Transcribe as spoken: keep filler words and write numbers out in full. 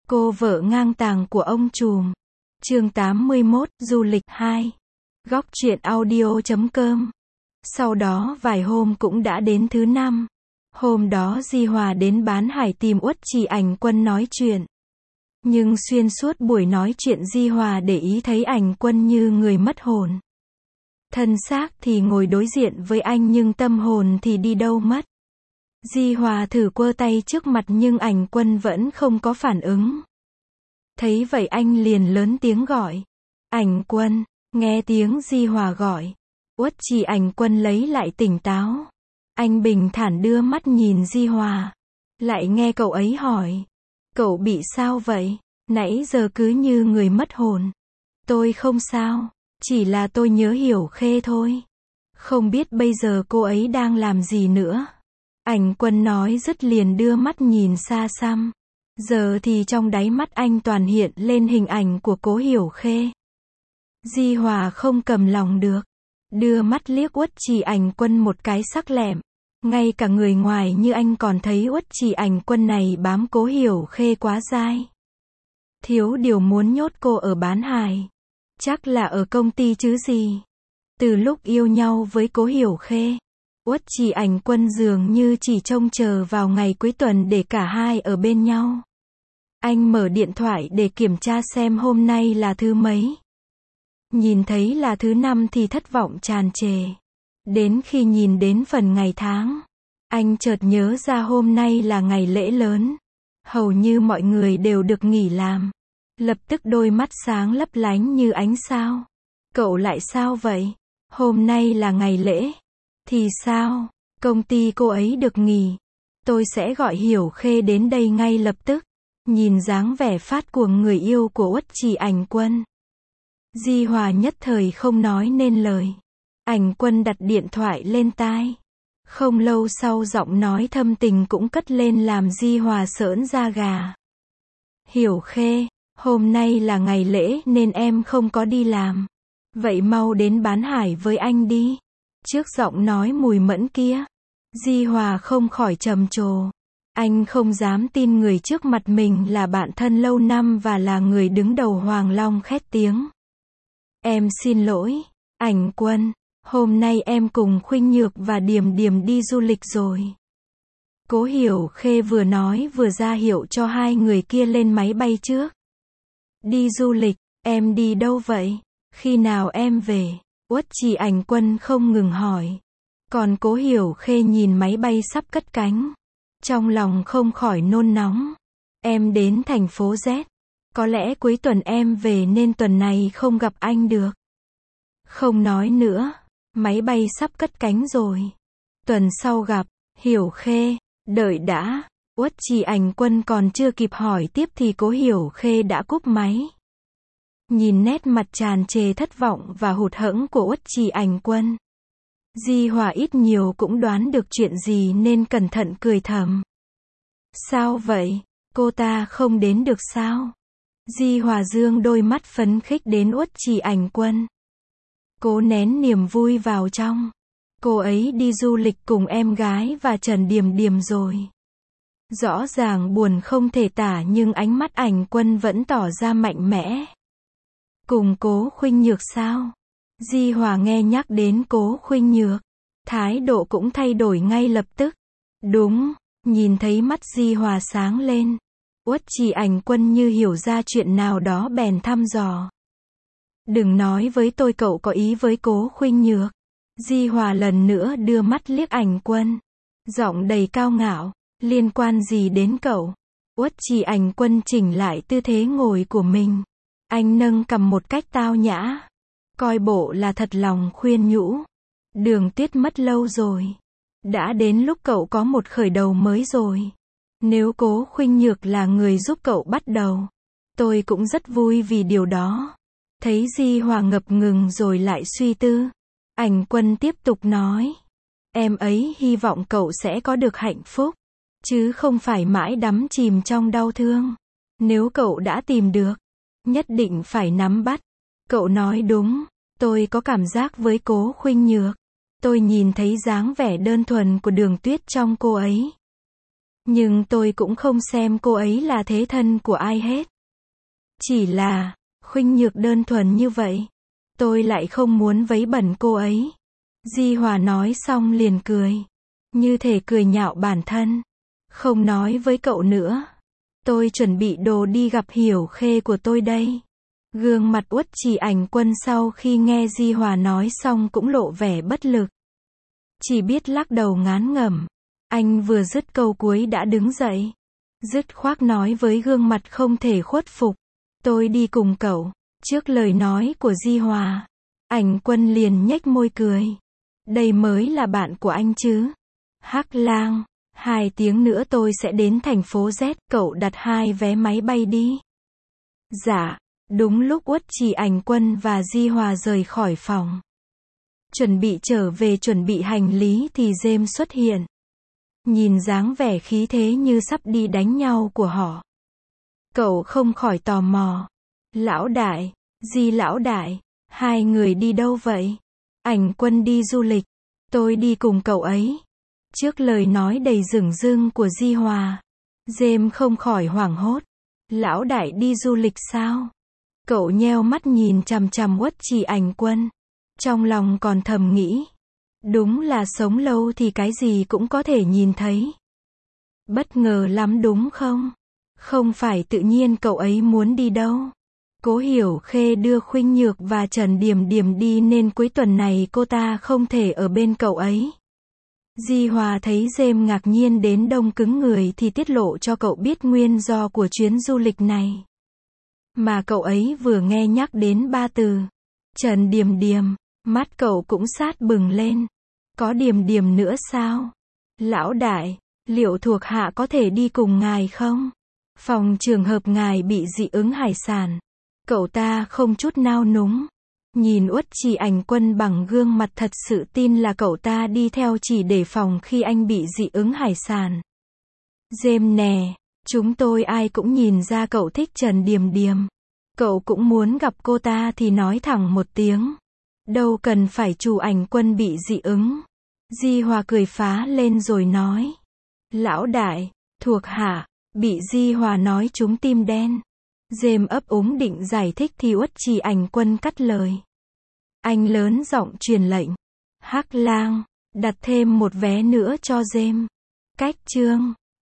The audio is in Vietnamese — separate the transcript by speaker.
Speaker 1: Cô vợ ngang tàng của ông trùm. Chương tám mươi mốt, du lịch hai. Góc truyện audio chấm com. Sau đó vài hôm cũng đã đến thứ năm. Hôm đó Di Hòa đến Bán Hải tìm Uất Trì Ảnh Quân nói chuyện. Nhưng xuyên suốt buổi nói chuyện Di Hòa để ý thấy Ảnh Quân như người mất hồn. Thân xác thì ngồi đối diện với anh nhưng tâm hồn thì đi đâu mất. Di Hòa thử quơ tay trước mặt nhưng Ảnh Quân vẫn không có phản ứng. Thấy vậy anh liền lớn tiếng gọi. Ảnh Quân. Nghe tiếng Di Hòa gọi, Uất Trì Ảnh Quân lấy lại tỉnh táo. Anh bình thản đưa mắt nhìn Di Hòa. Lại nghe cậu ấy hỏi. Cậu bị sao vậy? Nãy giờ cứ như người mất hồn. Tôi không sao. Chỉ là tôi nhớ Hiểu Khê thôi. Không biết bây giờ cô ấy đang làm gì nữa. Ảnh Quân nói dứt liền đưa mắt nhìn xa xăm. Giờ thì trong đáy mắt anh toàn hiện lên hình ảnh của cố Hiểu Khê. Di Hòa không cầm lòng được. Đưa mắt liếc Uất Trì Ảnh Quân một cái sắc lẹm. Ngay cả người ngoài như anh còn thấy Uất Trì Ảnh Quân này bám cố Hiểu Khê quá dai. Thiếu điều muốn nhốt cô ở Bán Hải. Chắc là ở công ty chứ gì. Từ lúc yêu nhau với cố Hiểu Khê, Uất Trì Ảnh Quân dường như chỉ trông chờ vào ngày cuối tuần để cả hai ở bên nhau. Anh mở điện thoại để kiểm tra xem hôm nay là thứ mấy. Nhìn thấy là thứ năm thì thất vọng tràn trề. Đến khi nhìn đến phần ngày tháng, anh chợt nhớ ra hôm nay là ngày lễ lớn. Hầu như mọi người đều được nghỉ làm. Lập tức đôi mắt sáng lấp lánh như ánh sao. Cậu lại sao vậy? Hôm nay là ngày lễ. Thì sao? Công ty cô ấy được nghỉ. Tôi sẽ gọi Hiểu Khê đến đây ngay lập tức. Nhìn dáng vẻ phát cuồng người yêu của Uất Trì Ảnh Quân, Di Hòa nhất thời không nói nên lời. Ảnh Quân đặt điện thoại lên tai. Không lâu sau giọng nói thâm tình cũng cất lên làm Di Hòa sởn da gà. Hiểu Khê, hôm nay là ngày lễ nên em không có đi làm. Vậy mau đến Bán Hải với anh đi. Trước giọng nói mùi mẫn kia, Di Hòa không khỏi trầm trồ. Anh không dám tin người trước mặt mình là bạn thân lâu năm và là người đứng đầu Hoàng Long khét tiếng. Em xin lỗi, Ảnh Quân. Hôm nay em cùng Khuynh Nhược và Điềm Điềm đi du lịch rồi. Cố Hiểu Khê vừa nói vừa ra hiệu cho hai người kia lên máy bay trước. Đi du lịch, em đi đâu vậy? Khi nào em về? Uất Trì Ảnh Quân không ngừng hỏi. Còn Cố Hiểu Khê nhìn máy bay sắp cất cánh. Trong lòng không khỏi nôn nóng. Em đến thành phố Z. Có lẽ cuối tuần em về nên tuần này không gặp anh được. Không nói nữa. Máy bay sắp cất cánh rồi. Tuần sau gặp. Hiểu Khê. Đợi đã. Uất Trì Ảnh Quân còn chưa kịp hỏi tiếp thì Cố Hiểu Khê đã cúp máy. Nhìn nét mặt tràn trề thất vọng và hụt hẫng của Uất Trì Ảnh Quân, Di Hòa ít nhiều cũng đoán được chuyện gì nên cẩn thận cười thầm. Sao vậy? Cô ta không đến được sao? Di Hòa dương đôi mắt phấn khích đến Uất Trì Ảnh Quân. Cố nén niềm vui vào trong. Cô ấy đi du lịch cùng em gái và Trần Điềm Điềm rồi. Rõ ràng buồn không thể tả nhưng ánh mắt Ảnh Quân vẫn tỏ ra mạnh mẽ. Cùng Cố Khuynh Nhược sao? Di Hòa nghe nhắc đến Cố Khuynh Nhược, thái độ cũng thay đổi ngay lập tức. Đúng, nhìn thấy mắt Di Hòa sáng lên. Uất Trì Ảnh Quân như hiểu ra chuyện nào đó bèn thăm dò. Đừng nói với tôi cậu có ý với Cố Khuynh Nhược. Di Hòa lần nữa đưa mắt liếc Ảnh Quân. Giọng đầy cao ngạo. Liên quan gì đến cậu? Uất Trì Ảnh Quân chỉnh lại tư thế ngồi của mình. Anh nâng cằm một cách tao nhã. Coi bộ là thật lòng khuyên nhủ. Đường Tuyết mất lâu rồi. Đã đến lúc cậu có một khởi đầu mới rồi. Nếu Cố Khuynh Nhược là người giúp cậu bắt đầu, tôi cũng rất vui vì điều đó. Thấy Di Hòa ngập ngừng rồi lại suy tư. Ảnh Quân tiếp tục nói. Em ấy hy vọng cậu sẽ có được hạnh phúc. Chứ không phải mãi đắm chìm trong đau thương. Nếu cậu đã tìm được, nhất định phải nắm bắt. Cậu nói đúng. Tôi có cảm giác với Cố Khuynh Nhược. Tôi nhìn thấy dáng vẻ đơn thuần của Đường Tuyết trong cô ấy. Nhưng tôi cũng không xem cô ấy là thế thân của ai hết. Chỉ là, Khuynh Nhược đơn thuần như vậy. Tôi lại không muốn vấy bẩn cô ấy. Di Hòa nói xong liền cười. Như thể cười nhạo bản thân. Không nói với cậu nữa. Tôi chuẩn bị đồ đi gặp Hiểu Khê của tôi đây. Gương mặt Uất Trì Ảnh Quân sau khi nghe Di Hòa nói xong cũng lộ vẻ bất lực. Chỉ biết lắc đầu ngán ngẩm. Anh vừa dứt câu cuối đã đứng dậy. Dứt khoát nói với gương mặt không thể khuất phục. Tôi đi cùng cậu. Trước lời nói của Di Hòa, Ảnh Quân liền nhếch môi cười. Đây mới là bạn của anh chứ. Hắc Lang, hai tiếng nữa tôi sẽ đến thành phố Z, cậu đặt hai vé máy bay đi. Dạ, đúng lúc Uất Trì Ảnh Quân và Di Hòa rời khỏi phòng. Chuẩn bị trở về chuẩn bị hành lý thì James xuất hiện. Nhìn dáng vẻ khí thế như sắp đi đánh nhau của họ. Cậu không khỏi tò mò. Lão đại, Di lão đại, hai người đi đâu vậy? Ảnh Quân đi du lịch. Tôi đi cùng cậu ấy. Trước lời nói đầy dửng dưng của Di Hòa, James không khỏi hoảng hốt. Lão đại đi du lịch sao? Cậu nheo mắt nhìn chằm chằm Uất Trì Ảnh Quân. Trong lòng còn thầm nghĩ. Đúng là sống lâu thì cái gì cũng có thể nhìn thấy. Bất ngờ lắm đúng không? Không phải tự nhiên cậu ấy muốn đi đâu. Cố Hiểu Khê đưa Khuynh Nhược và Trần Điềm Điềm đi nên cuối tuần này cô ta không thể ở bên cậu ấy. Di Hòa thấy James ngạc nhiên đến đông cứng người thì tiết lộ cho cậu biết nguyên do của chuyến du lịch này. Mà cậu ấy vừa nghe nhắc đến ba từ Trần Điềm Điềm, mắt cậu cũng sát bừng lên. Có Điềm Điềm nữa sao? Lão đại, liệu thuộc hạ có thể đi cùng ngài không? Phòng trường hợp ngài bị dị ứng hải sản. Cậu ta không chút nao núng. Nhìn Uất Trì Ảnh Quân bằng gương mặt thật sự tin là cậu ta đi theo chỉ để phòng khi anh bị dị ứng hải sản. James nè, chúng tôi ai cũng nhìn ra cậu thích Trần Điềm Điềm. Cậu cũng muốn gặp cô ta thì nói thẳng một tiếng. Đâu cần phải chủ Ảnh Quân bị dị ứng. Di Hòa cười phá lên rồi nói. Lão đại, thuộc hạ, bị Di Hòa nói trúng tim đen. James ấp úng định giải thích thì Uất Trì Ảnh Quân cắt lời. Anh lớn giọng truyền lệnh. Hắc Lang, đặt thêm một vé nữa cho James. Cách chương.